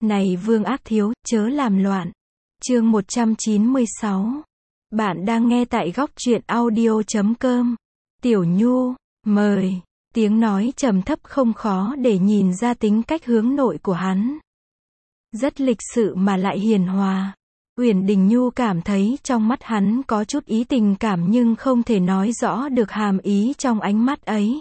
Này Vương Ác Thiếu, chớ làm loạn. Chương 196. Bạn đang nghe tại góc truyện audio.com. Tiểu Nhu, mời. Tiếng nói trầm thấp không khó để nhìn ra tính cách hướng nội của hắn. Rất lịch sự mà lại hiền hòa. Uyển Đình Nhu cảm thấy trong mắt hắn có chút ý tình cảm nhưng không thể nói rõ được hàm ý trong ánh mắt ấy.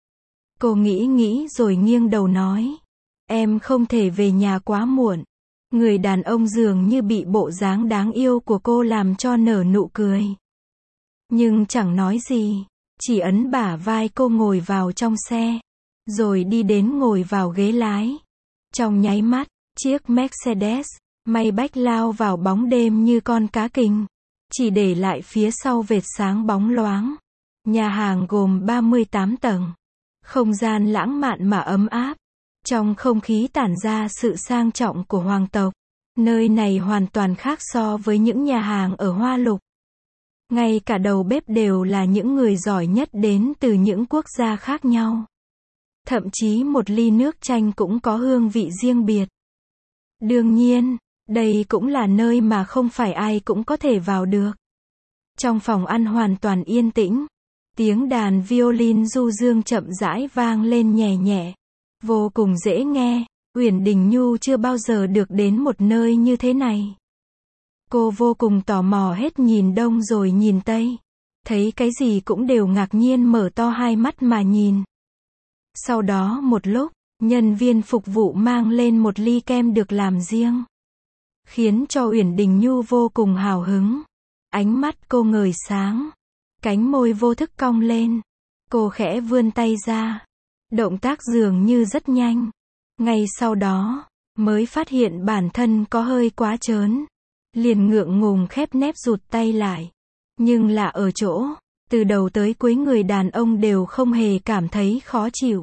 Cô nghĩ rồi nghiêng đầu nói. Em không thể về nhà quá muộn. Người đàn ông dường như bị bộ dáng đáng yêu của cô làm cho nở nụ cười. Nhưng chẳng nói gì, chỉ ấn bả vai cô ngồi vào trong xe, rồi đi đến ngồi vào ghế lái. Trong nháy mắt, chiếc Mercedes Maybach lao vào bóng đêm như con cá kình, chỉ để lại phía sau vệt sáng bóng loáng. Nhà hàng gồm 38 tầng, không gian lãng mạn mà ấm áp. Trong không khí tản ra sự sang trọng của hoàng tộc. Nơi này hoàn toàn khác so với những nhà hàng ở Hoa Lục. Ngay cả đầu bếp đều là những người giỏi nhất đến từ những quốc gia khác nhau. Thậm chí một ly nước chanh cũng có hương vị riêng biệt. Đương nhiên, đây cũng là nơi mà không phải ai cũng có thể vào được. Trong phòng ăn hoàn toàn yên tĩnh, tiếng đàn violin du dương chậm rãi vang lên nhẹ nhẹ. Vô cùng dễ nghe. Uyển Đình Nhu chưa bao giờ được đến một nơi như thế này. Cô vô cùng tò mò hết nhìn đông rồi nhìn tây. Thấy cái gì cũng đều ngạc nhiên mở to hai mắt mà nhìn. Sau đó một lúc, nhân viên phục vụ mang lên một ly kem được làm riêng. Khiến cho Uyển Đình Nhu vô cùng hào hứng. Ánh mắt cô ngời sáng. Cánh môi vô thức cong lên. Cô khẽ vươn tay ra. Động tác dường như rất nhanh. Ngay sau đó, mới phát hiện bản thân có hơi quá trớn. Liền ngượng ngùng khép nép rụt tay lại. Nhưng lạ ở chỗ, từ đầu tới cuối người đàn ông đều không hề cảm thấy khó chịu.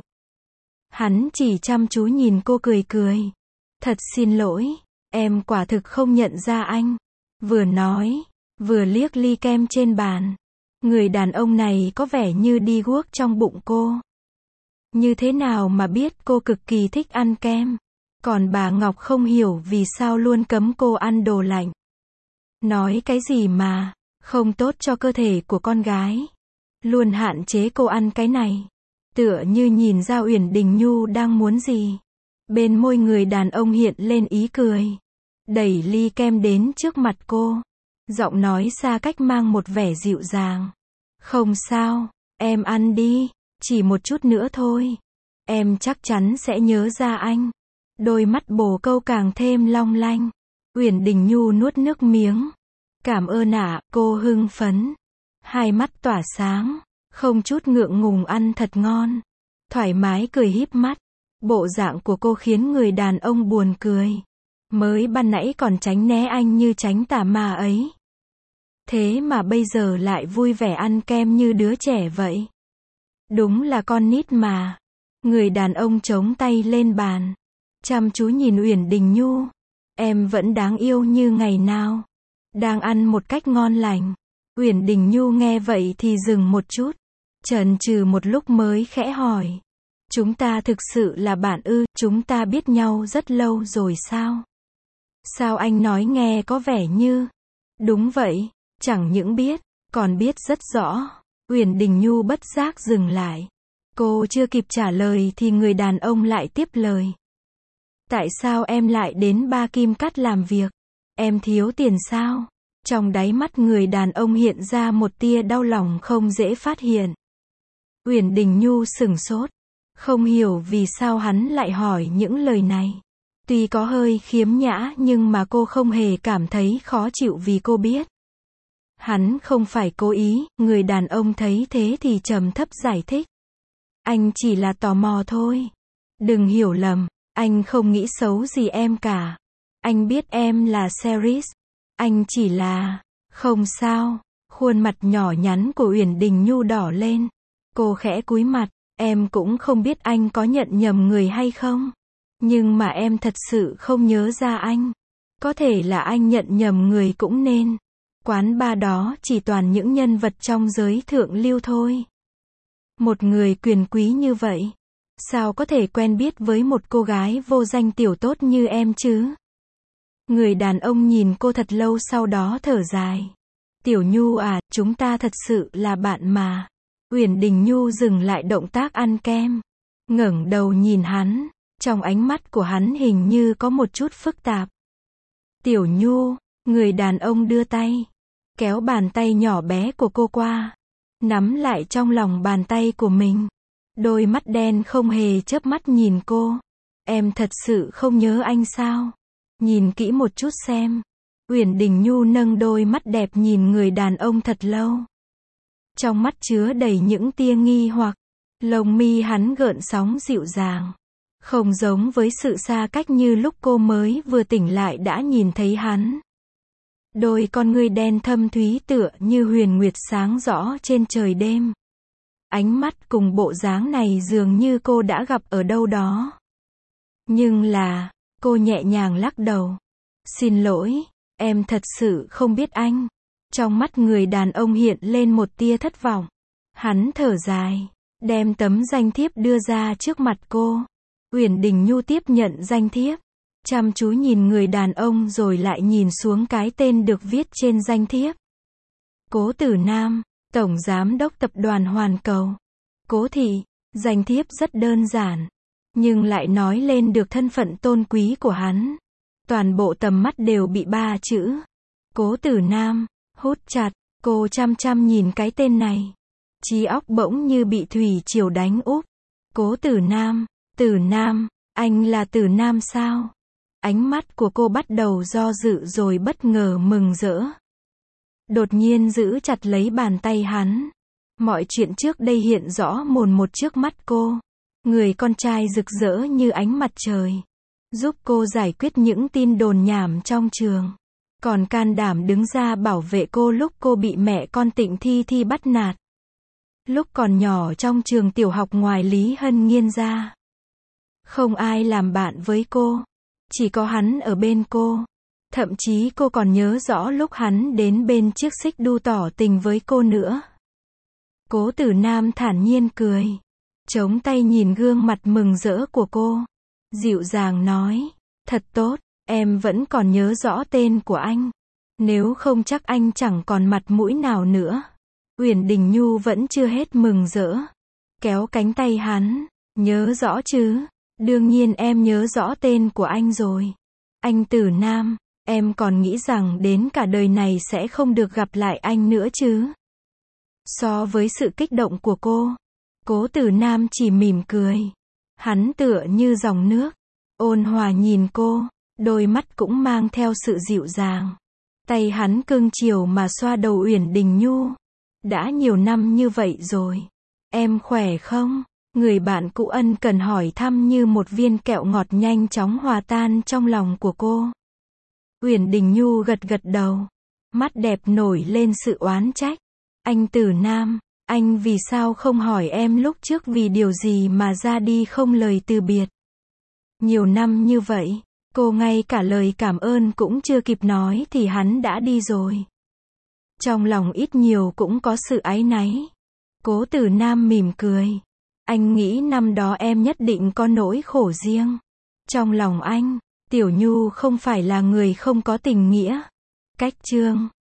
Hắn chỉ chăm chú nhìn cô cười cười. Thật xin lỗi, em quả thực không nhận ra anh. Vừa nói, vừa liếc ly kem trên bàn. Người đàn ông này có vẻ như đi guốc trong bụng cô. Như thế nào mà biết cô cực kỳ thích ăn kem. Còn bà Ngọc không hiểu vì sao luôn cấm cô ăn đồ lạnh. Nói cái gì mà, không tốt cho cơ thể của con gái. Luôn hạn chế cô ăn cái này. Tựa như nhìn ra Uyển Đình Nhu đang muốn gì. Bên môi người đàn ông hiện lên ý cười. Đẩy ly kem đến trước mặt cô. Giọng nói xa cách mang một vẻ dịu dàng. Không sao, em ăn đi. Chỉ một chút nữa thôi. Em chắc chắn sẽ nhớ ra anh. Đôi mắt bồ câu càng thêm long lanh. Uyển Đình Nhu nuốt nước miếng. Cảm ơn ạ, cô hưng phấn. Hai mắt tỏa sáng. Không chút ngượng ngùng ăn thật ngon. Thoải mái cười híp mắt. Bộ dạng của cô khiến người đàn ông buồn cười. Mới ban nãy còn tránh né anh như tránh tà ma ấy. Thế mà bây giờ lại vui vẻ ăn kem như đứa trẻ vậy. Đúng là con nít mà. Người đàn ông chống tay lên bàn. Chăm chú nhìn Uyển Đình Nhu. Em vẫn đáng yêu như ngày nào. Đang ăn một cách ngon lành. Uyển Đình Nhu nghe vậy thì dừng một chút. Chần chừ một lúc mới khẽ hỏi. Chúng ta thực sự là bạn ư? Chúng ta biết nhau rất lâu rồi sao? Sao anh nói nghe có vẻ như. Đúng vậy, chẳng những biết, còn biết rất rõ. Uyển Đình Nhu bất giác dừng lại. Cô chưa kịp trả lời thì người đàn ông lại tiếp lời. Tại sao em lại đến Ba Kim Cắt làm việc? Em thiếu tiền sao? Trong đáy mắt người đàn ông hiện ra một tia đau lòng không dễ phát hiện. Uyển Đình Nhu sửng sốt. Không hiểu vì sao hắn lại hỏi những lời này. Tuy có hơi khiếm nhã nhưng mà cô không hề cảm thấy khó chịu vì cô biết. Hắn không phải cố ý, người đàn ông thấy thế thì trầm thấp giải thích. Anh chỉ là tò mò thôi. Đừng hiểu lầm, anh không nghĩ xấu gì em cả. Anh biết em là Ceres. Anh chỉ là. Không sao. Khuôn mặt nhỏ nhắn của Uyển Đình Nhu đỏ lên. Cô khẽ cúi mặt. Em cũng không biết anh có nhận nhầm người hay không. Nhưng mà em thật sự không nhớ ra anh. Có thể là anh nhận nhầm người cũng nên. Quán bar đó chỉ toàn những nhân vật trong giới thượng lưu thôi. Một người quyền quý như vậy, Sao có thể quen biết với một cô gái vô danh tiểu tốt như em chứ? Người đàn ông nhìn cô thật lâu sau đó thở dài. Tiểu Nhu à, chúng ta thật sự là bạn mà. Uyển Đình Nhu dừng lại động tác ăn kem, ngẩng đầu nhìn hắn, trong ánh mắt của hắn hình như có một chút phức tạp. Tiểu Nhu, người đàn ông đưa tay, kéo bàn tay nhỏ bé của cô qua, nắm lại trong lòng bàn tay của mình. Đôi mắt đen không hề chớp mắt nhìn cô. Em thật sự không nhớ anh sao? Nhìn kỹ một chút xem. Uyển Đình Nhu nâng đôi mắt đẹp nhìn người đàn ông thật lâu. Trong mắt chứa đầy những tia nghi hoặc. Lông mi hắn gợn sóng dịu dàng. Không giống với sự xa cách như lúc cô mới vừa tỉnh lại đã nhìn thấy hắn. Đôi con ngươi đen thâm thúy tựa như huyền nguyệt sáng rõ trên trời đêm. Ánh mắt cùng bộ dáng này dường như cô đã gặp ở đâu đó. Nhưng là, cô nhẹ nhàng lắc đầu. Xin lỗi, em thật sự không biết anh. Trong mắt người đàn ông hiện lên một tia thất vọng. Hắn thở dài, đem tấm danh thiếp đưa ra trước mặt cô. Uyển Đình Nhu tiếp nhận danh thiếp, chăm chú nhìn người đàn ông rồi lại nhìn xuống cái tên được viết trên danh thiếp. Cố Tử Nam, Tổng Giám đốc Tập đoàn Hoàn Cầu. Cố thị, danh thiếp rất đơn giản, nhưng lại nói lên được thân phận tôn quý của hắn. Toàn bộ tầm mắt đều bị 3 chữ Cố Tử Nam hút chặt. Cô chăm chăm nhìn cái tên này, trí óc bỗng như bị thủy triều đánh úp. Cố Tử Nam, anh là Tử Nam sao? Ánh mắt của cô bắt đầu do dự rồi bất ngờ mừng rỡ. Đột nhiên giữ chặt lấy bàn tay hắn. Mọi chuyện trước đây hiện rõ mồn một trước mắt cô. Người con trai rực rỡ như ánh mặt trời, giúp cô giải quyết những tin đồn nhảm trong trường. Còn can đảm đứng ra bảo vệ cô lúc cô bị mẹ con Tịnh Thi bắt nạt. Lúc còn nhỏ trong trường tiểu học ngoài Lý Hân Nghiên ra, không ai làm bạn với cô, chỉ có hắn ở bên cô. Thậm chí cô còn nhớ rõ lúc hắn đến bên chiếc xích đu tỏ tình với cô nữa. Cố Tử Nam thản nhiên cười, chống tay nhìn gương mặt mừng rỡ của cô, dịu dàng nói, thật tốt, em vẫn còn nhớ rõ tên của anh. Nếu không chắc anh chẳng còn mặt mũi nào nữa. Uyển Đình Nhu vẫn chưa hết mừng rỡ, kéo cánh tay hắn, nhớ rõ chứ? Đương nhiên em nhớ rõ tên của anh rồi. Anh Tử Nam, em còn nghĩ rằng đến cả đời này sẽ không được gặp lại anh nữa chứ? So với sự kích động của cô, Cố Tử Nam chỉ mỉm cười. Hắn tựa như dòng nước, ôn hòa nhìn cô, đôi mắt cũng mang theo sự dịu dàng. Tay hắn cưng chiều mà xoa đầu Uyển Đình Nhu. Đã nhiều năm như vậy rồi, em khỏe không? Người bạn cũ ân cần hỏi thăm như một viên kẹo ngọt nhanh chóng hòa tan trong lòng của cô. Uyển Đình Nhu gật gật đầu, mắt đẹp nổi lên sự oán trách. Anh Tử Nam, anh vì sao không hỏi em lúc trước vì điều gì mà ra đi không lời từ biệt? Nhiều năm như vậy, cô ngay cả lời cảm ơn cũng chưa kịp nói thì hắn đã đi rồi. Trong lòng ít nhiều cũng có sự áy náy. Cố Tử Nam mỉm cười. Anh nghĩ năm đó em nhất định có nỗi khổ riêng. Trong lòng anh, Tiểu Nhu không phải là người không có tình nghĩa. Cách chương